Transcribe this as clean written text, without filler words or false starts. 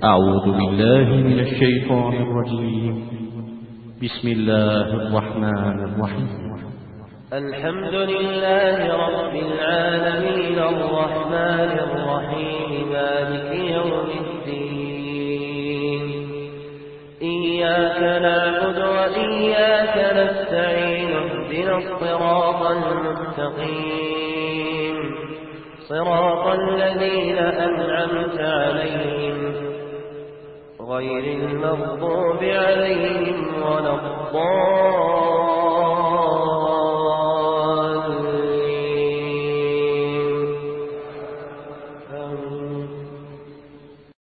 أعوذ بالله من الشيطان الرجيم. بسم الله الرحمن الرحيم. الحمد لله رب العالمين الرحمن الرحيم مالك يوم الدين. إياك نعبد وإياك نستعين اهدنا الصراط المستقيم صراط الذين أنعمت عليهم غير المغضوب عليهم ولا الضالين.